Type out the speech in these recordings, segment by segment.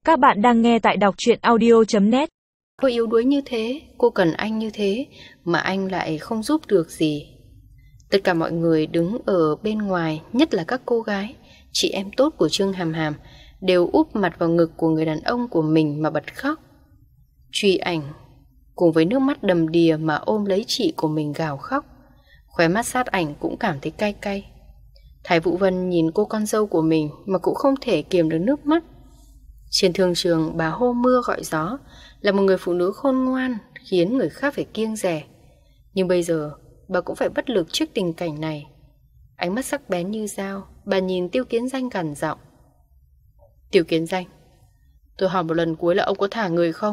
Các bạn đang nghe tại đọc truyện audio.net. Cô yếu đuối như thế, cô cần anh như thế, mà anh lại không giúp được gì. Tất cả mọi người đứng ở bên ngoài, nhất là các cô gái, chị em tốt của Trương Hàm Hàm, đều úp mặt vào ngực của người đàn ông của mình mà bật khóc. Truy Ảnh cùng với nước mắt đầm đìa mà ôm lấy chị của mình gào khóc. Khóe mắt Sát Ảnh cũng cảm thấy cay cay. Thái Vũ Vân nhìn cô con dâu của mình mà cũng không thể kiềm được nước mắt. Trên thương trường, bà hô mưa gọi gió, là một người phụ nữ khôn ngoan, khiến người khác phải kiêng dè. Nhưng bây giờ, bà cũng phải bất lực trước tình cảnh này. Ánh mắt sắc bén như dao, bà nhìn Tiêu Kiến Danh gằn giọng. Tiêu Kiến Danh, tôi hỏi một lần cuối là ông có thả người không?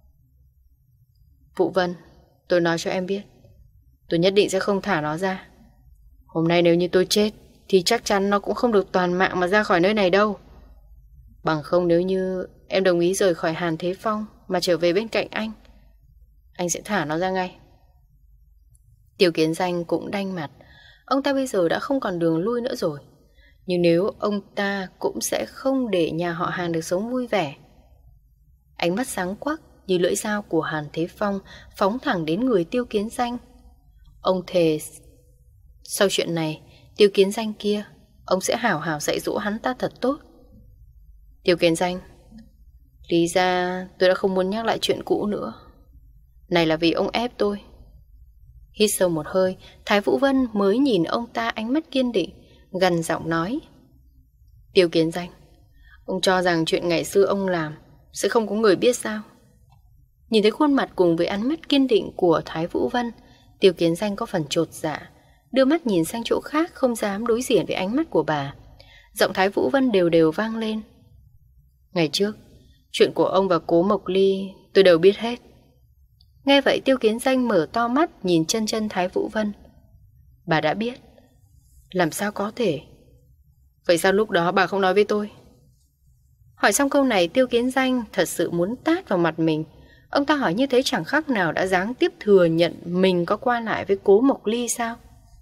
Vũ Vân, tôi nói cho em biết, tôi nhất định sẽ không thả nó ra. Hôm nay nếu như tôi chết, thì chắc chắn nó cũng không được toàn mạng mà ra khỏi nơi này đâu. Bằng không nếu như em đồng ý rời khỏi Hàn Thế Phong mà trở về bên cạnh anh sẽ thả nó ra ngay. Tiêu Kiến Danh cũng đanh mặt. Ông ta bây giờ đã không còn đường lui nữa rồi. Nhưng nếu ông ta cũng sẽ không để nhà họ Hàn được sống vui vẻ. Ánh mắt sáng quắc như lưỡi dao của Hàn Thế Phong phóng thẳng đến người Tiêu Kiến Danh. Ông thề sau chuyện này, Tiêu Kiến Danh kia, ông sẽ hảo hảo dạy dỗ hắn ta thật tốt. Tiêu Kiến Danh, lý ra tôi đã không muốn nhắc lại chuyện cũ nữa. Này là vì ông ép tôi. Hít sâu một hơi, Thái Vũ Vân mới nhìn ông ta ánh mắt kiên định, gằn giọng nói. Tiêu Kiến Danh, ông cho rằng chuyện ngày xưa ông làm sẽ không có người biết sao? Nhìn thấy khuôn mặt cùng với ánh mắt kiên định của Thái Vũ Vân, Tiêu Kiến Danh có phần chột dạ, đưa mắt nhìn sang chỗ khác, không dám đối diện với ánh mắt của bà. Giọng Thái Vũ Vân đều đều vang lên. Ngày trước, chuyện của ông và Cố Mộc Ly tôi đều biết hết. Nghe vậy Tiêu Kiến Danh mở to mắt nhìn chân chân Thái Vũ Vân. Bà đã biết? Làm sao có thể? Vậy sao lúc đó bà không nói với tôi? Hỏi xong câu này, Tiêu Kiến Danh thật sự muốn tát vào mặt mình. Ông ta hỏi như thế chẳng khác nào đã giáng tiếp thừa nhận mình có qua lại với Cố Mộc Ly sao?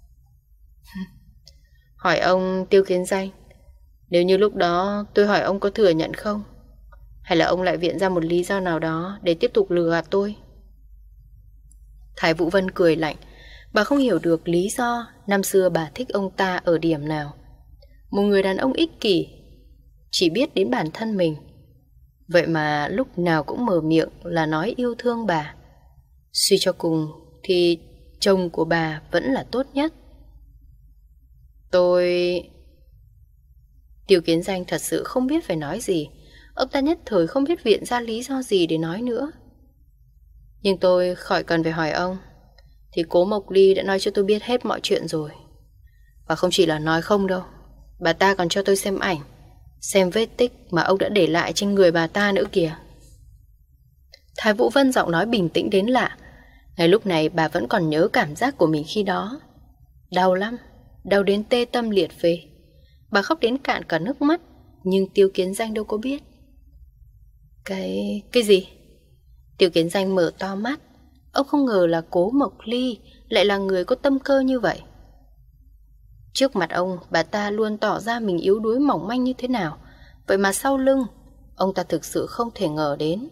Hỏi ông Tiêu Kiến Danh, nếu như lúc đó tôi hỏi ông có thừa nhận không? Hay là ông lại viện ra một lý do nào đó để tiếp tục lừa gạt tôi? Thái Vũ Vân cười lạnh. Bà không hiểu được lý do năm xưa bà thích ông ta ở điểm nào. Một người đàn ông ích kỷ, chỉ biết đến bản thân mình. Vậy mà lúc nào cũng mở miệng là nói yêu thương bà. Suy cho cùng thì chồng của bà vẫn là tốt nhất. Tiêu Kiến Danh thật sự không biết phải nói gì. Ông ta nhất thời không biết viện ra lý do gì để nói nữa. Nhưng tôi khỏi cần phải hỏi ông, thì Cố Mộc Ly đã nói cho tôi biết hết mọi chuyện rồi. Và không chỉ là nói không đâu, bà ta còn cho tôi xem ảnh, xem vết tích mà ông đã để lại trên người bà ta nữa kìa. Thái Vũ Vân giọng nói bình tĩnh đến lạ. Ngay lúc này bà vẫn còn nhớ cảm giác của mình khi đó. Đau lắm, đau đến tê tâm liệt phế. Bà khóc đến cạn cả nước mắt. Nhưng Tiêu Kiến Danh đâu có biết. Cái gì? Tiêu Kiến Danh mở to mắt. Ông không ngờ là Cố Mộc Ly lại là người có tâm cơ như vậy. Trước mặt ông, bà ta luôn tỏ ra mình yếu đuối mỏng manh như thế nào. Vậy mà sau lưng, ông ta thực sự không thể ngờ đến.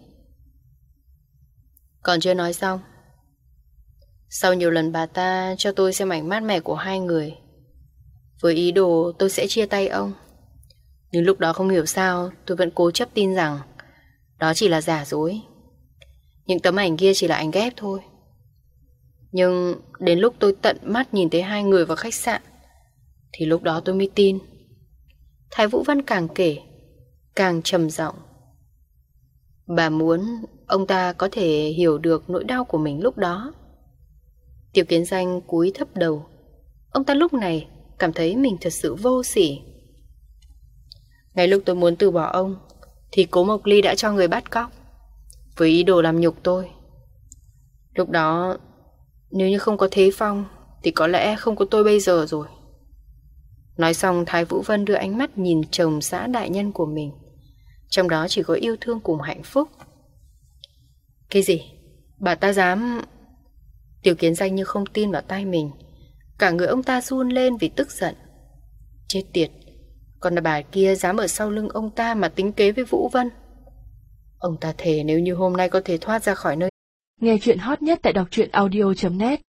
Còn chưa nói xong. Sau nhiều lần bà ta cho tôi xem ảnh mát mẻ của hai người, với ý đồ tôi sẽ chia tay ông. Nhưng lúc đó không hiểu sao tôi vẫn cố chấp tin rằng đó chỉ là giả dối. Những tấm ảnh kia chỉ là ảnh ghép thôi. Nhưng đến lúc tôi tận mắt nhìn thấy hai người vào khách sạn, thì lúc đó tôi mới tin. Thái Vũ Vân càng kể càng trầm giọng. Bà muốn ông ta có thể hiểu được nỗi đau của mình lúc đó. Tiêu Kiến Danh cúi thấp đầu. Ông ta lúc này cảm thấy mình thật sự vô sỉ. Ngay lúc tôi muốn từ bỏ ông, thì Cố Mộc Ly đã cho người bắt cóc, với ý đồ làm nhục tôi. Lúc đó, nếu như không có Thế Phong, thì có lẽ không có tôi bây giờ rồi. Nói xong, Thái Vũ Vân đưa ánh mắt nhìn chồng xã đại nhân của mình. Trong đó chỉ có yêu thương cùng hạnh phúc. Cái gì? Bà ta dám... Tiêu Kiến Danh như không tin vào tai mình. Cả người ông ta run lên vì tức giận. Chết tiệt, còn là bà kia dám ở sau lưng ông ta mà tính kế với Vũ Vân. Ông ta thề nếu như hôm nay có thể thoát ra khỏi nơi. Nghe chuyện hot nhất tại đọc truyện audio.net